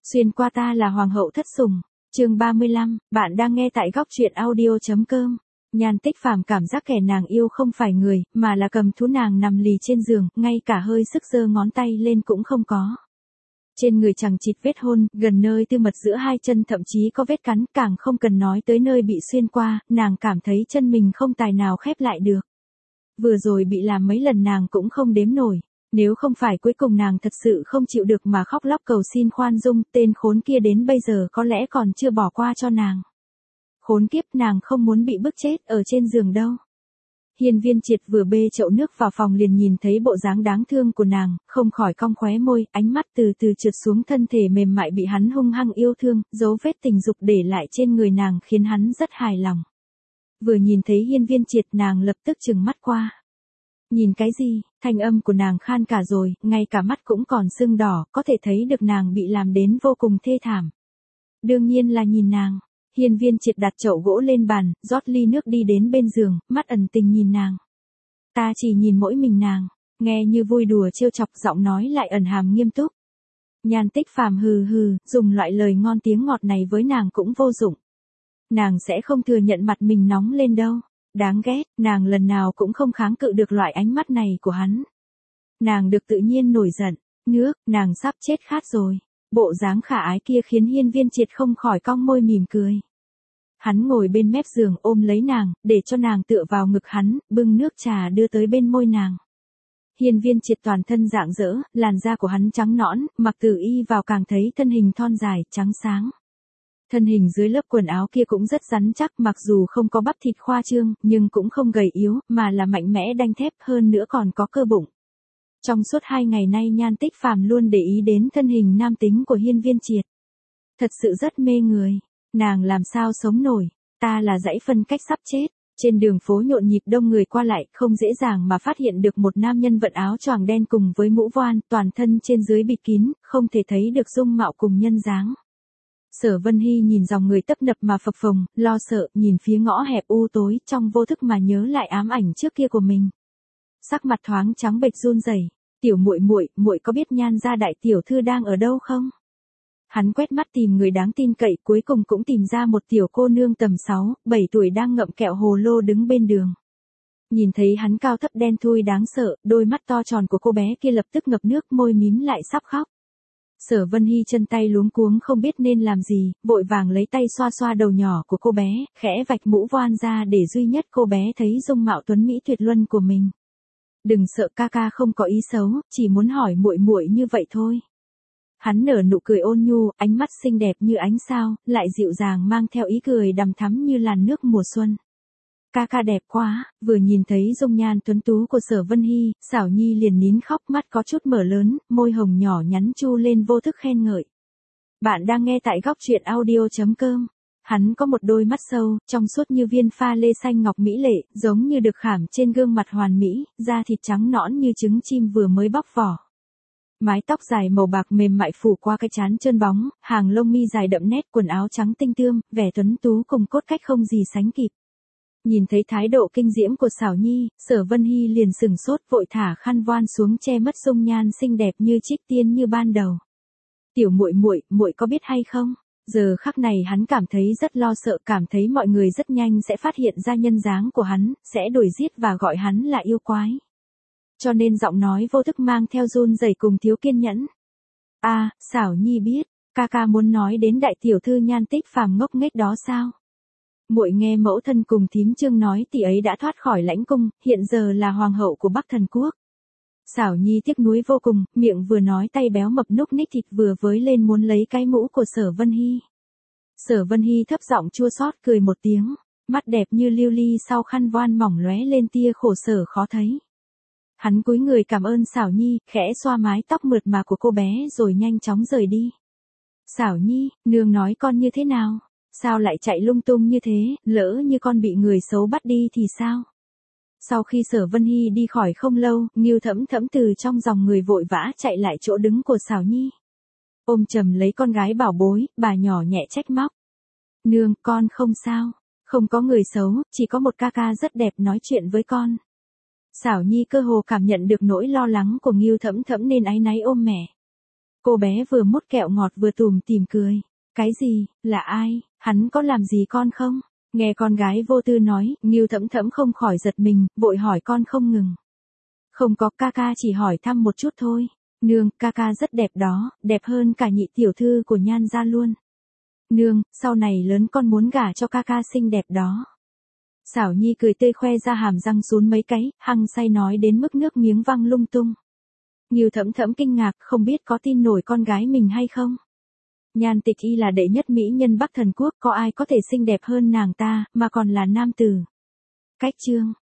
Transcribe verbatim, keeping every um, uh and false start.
Xuyên qua ta là hoàng hậu thất sủng. Chương ba mươi lăm, bạn đang nghe tại góc truyện audio chấm com. Nhan Tích Phàm cảm giác kẻ nàng yêu không phải người, mà là cầm thú. Nàng nằm lì trên giường, ngay cả hơi sức giơ ngón tay lên cũng không có. Trên người chằng chịt vết hôn, gần nơi tư mật giữa hai chân thậm chí có vết cắn, càng không cần nói tới nơi bị xuyên qua, nàng cảm thấy chân mình không tài nào khép lại được. Vừa rồi bị làm mấy lần nàng cũng không đếm nổi. Nếu không phải cuối cùng nàng thật sự không chịu được mà khóc lóc cầu xin khoan dung, tên khốn kia đến bây giờ có lẽ còn chưa bỏ qua cho nàng. Khốn kiếp, nàng không muốn bị bức chết ở trên giường đâu. Hiên Viên Triệt vừa bê chậu nước vào phòng liền nhìn thấy bộ dáng đáng thương của nàng, không khỏi cong khóe môi, ánh mắt từ từ trượt xuống thân thể mềm mại bị hắn hung hăng yêu thương, dấu vết tình dục để lại trên người nàng khiến hắn rất hài lòng. Vừa nhìn thấy Hiên Viên Triệt nàng lập tức trừng mắt qua. Nhìn cái gì, thanh âm của nàng khan cả rồi, ngay cả mắt cũng còn sưng đỏ, có thể thấy được nàng bị làm đến vô cùng thê thảm. Đương nhiên là nhìn nàng. Hiên Viên Triệt đặt chậu gỗ lên bàn, rót ly nước đi đến bên giường, mắt ẩn tình nhìn nàng. Ta chỉ nhìn mỗi mình nàng, nghe như vui đùa trêu chọc, giọng nói lại ẩn hàm nghiêm túc. Nhan Tích Phàm hừ hừ, dùng loại lời ngon tiếng ngọt này với nàng cũng vô dụng. Nàng sẽ không thừa nhận mặt mình nóng lên đâu. Đáng ghét, nàng lần nào cũng không kháng cự được loại ánh mắt này của hắn. Nàng được tự nhiên nổi giận, nước, nàng sắp chết khát rồi. Bộ dáng khả ái kia khiến Hiên Viên Triệt không khỏi cong môi mỉm cười. Hắn ngồi bên mép giường ôm lấy nàng, để cho nàng tựa vào ngực hắn, bưng nước trà đưa tới bên môi nàng. Hiên Viên Triệt toàn thân rạng rỡ, làn da của hắn trắng nõn, mặc tử y vào càng thấy thân hình thon dài, trắng sáng. Thân hình dưới lớp quần áo kia cũng rất rắn chắc, mặc dù không có bắp thịt khoa trương, nhưng cũng không gầy yếu, mà là mạnh mẽ đanh thép, hơn nữa còn có cơ bụng. Trong suốt hai ngày nay Nhan Tích Phàm luôn để ý đến thân hình nam tính của Hiên Viên Triệt. Thật sự rất mê người. Nàng làm sao sống nổi, ta là dãy phân cách sắp chết. Trên đường phố nhộn nhịp đông người qua lại, không dễ dàng mà phát hiện được một nam nhân vận áo choàng đen cùng với mũ voan, toàn thân trên dưới bịt kín, không thể thấy được dung mạo cùng nhân dáng. Sở Vân Hy nhìn dòng người tấp nập mà phập phồng, lo sợ, nhìn phía ngõ hẹp u tối, trong vô thức mà nhớ lại ám ảnh trước kia của mình. Sắc mặt thoáng trắng bệch run rẩy. Tiểu muội muội, muội có biết Nhan gia đại tiểu thư đang ở đâu không? Hắn quét mắt tìm người đáng tin cậy, cuối cùng cũng tìm ra một tiểu cô nương tầm sáu, bảy tuổi đang ngậm kẹo hồ lô đứng bên đường. Nhìn thấy hắn cao thấp đen thui đáng sợ, đôi mắt to tròn của cô bé kia lập tức ngập nước, môi mím lại sắp khóc. Sở Vân Hy chân tay luống cuống không biết nên làm gì, vội vàng lấy tay xoa xoa đầu nhỏ của cô bé, khẽ vạch mũ voan ra để duy nhất cô bé thấy dung mạo tuấn mỹ tuyệt luân của mình. Đừng sợ, ca ca không có ý xấu, chỉ muốn hỏi muội muội như vậy thôi. Hắn nở nụ cười ôn nhu, ánh mắt xinh đẹp như ánh sao, lại dịu dàng mang theo ý cười đằm thắm như làn nước mùa xuân. Ca ca đẹp quá. Vừa nhìn thấy dung nhan tuấn tú của Sở Vân Hy, Xảo Nhi liền nín khóc, mắt có chút mở lớn, môi hồng nhỏ nhắn chu lên vô thức khen ngợi. Bạn đang nghe tại góc truyện audio chấm com. Hắn có một đôi mắt sâu, trong suốt như viên pha lê xanh ngọc mỹ lệ, giống như được khảm trên gương mặt hoàn mỹ, da thịt trắng nõn như trứng chim vừa mới bóc vỏ. Mái tóc dài màu bạc mềm mại phủ qua cái trán trơn bóng, hàng lông mi dài đậm nét, quần áo trắng tinh tươm, vẻ tuấn tú cùng cốt cách không gì sánh kịp. Nhìn thấy thái độ kinh diễm của Xảo Nhi, Sở Vân Hy liền sừng sốt, vội thả khăn voan xuống che mất dung nhan xinh đẹp như trích tiên như ban đầu. Tiểu muội muội, muội có biết hay không? Giờ khắc này hắn cảm thấy rất lo sợ, cảm thấy mọi người rất nhanh sẽ phát hiện ra nhân dáng của hắn, sẽ đuổi giết và gọi hắn là yêu quái. Cho nên giọng nói vô thức mang theo run rẩy cùng thiếu kiên nhẫn. A, à, Xảo Nhi biết, ca ca muốn nói đến đại tiểu thư Nhan Tích Phàm ngốc nghếch đó sao? Muội nghe mẫu thân cùng thím Trương nói tỷ ấy đã thoát khỏi lãnh cung, hiện giờ là hoàng hậu của Bắc Thần Quốc. Xảo Nhi tiếc nuối vô cùng, miệng vừa nói tay béo mập núc ních thịt vừa với lên muốn lấy cái mũ của Sở Vân Hy. Sở Vân Hy thấp giọng chua xót cười một tiếng, mắt đẹp như lưu ly sau khăn voan mỏng lóe lên tia khổ sở khó thấy. Hắn cúi người cảm ơn Xảo Nhi, khẽ xoa mái tóc mượt mà của cô bé rồi nhanh chóng rời đi. Xảo Nhi, nương nói con như thế nào? Sao lại chạy lung tung như thế, lỡ như con bị người xấu bắt đi thì sao? Sau khi Sở Vân Hy đi khỏi không lâu, Ngưu Thẫm Thẫm từ trong dòng người vội vã chạy lại chỗ đứng của Xảo Nhi. Ôm chầm lấy con gái bảo bối, bà nhỏ nhẹ trách móc. Nương, con không sao, không có người xấu, chỉ có một ca ca rất đẹp nói chuyện với con. Xảo Nhi cơ hồ cảm nhận được nỗi lo lắng của Ngưu Thẫm Thẫm nên áy náy ôm mẹ. Cô bé vừa mút kẹo ngọt vừa tủm tỉm cười. Cái gì, là ai, hắn có làm gì con không? Nghe con gái vô tư nói, Ngưu Thẫm Thẫm không khỏi giật mình, vội hỏi con không ngừng. Không có, ca ca chỉ hỏi thăm một chút thôi. Nương, ca ca rất đẹp đó, đẹp hơn cả nhị tiểu thư của Nhan gia luôn. Nương, sau này lớn con muốn gả cho ca ca xinh đẹp đó. Xảo Nhi cười tươi khoe ra hàm răng sún mấy cái, hăng say nói đến mức nước miếng văng lung tung. Ngưu Thẫm Thẫm kinh ngạc, không biết có tin nổi con gái mình hay không. Nhan Tịch Y là đệ nhất mỹ nhân Bắc Thần Quốc, có ai có thể xinh đẹp hơn nàng ta, mà còn là nam tử. Cách chương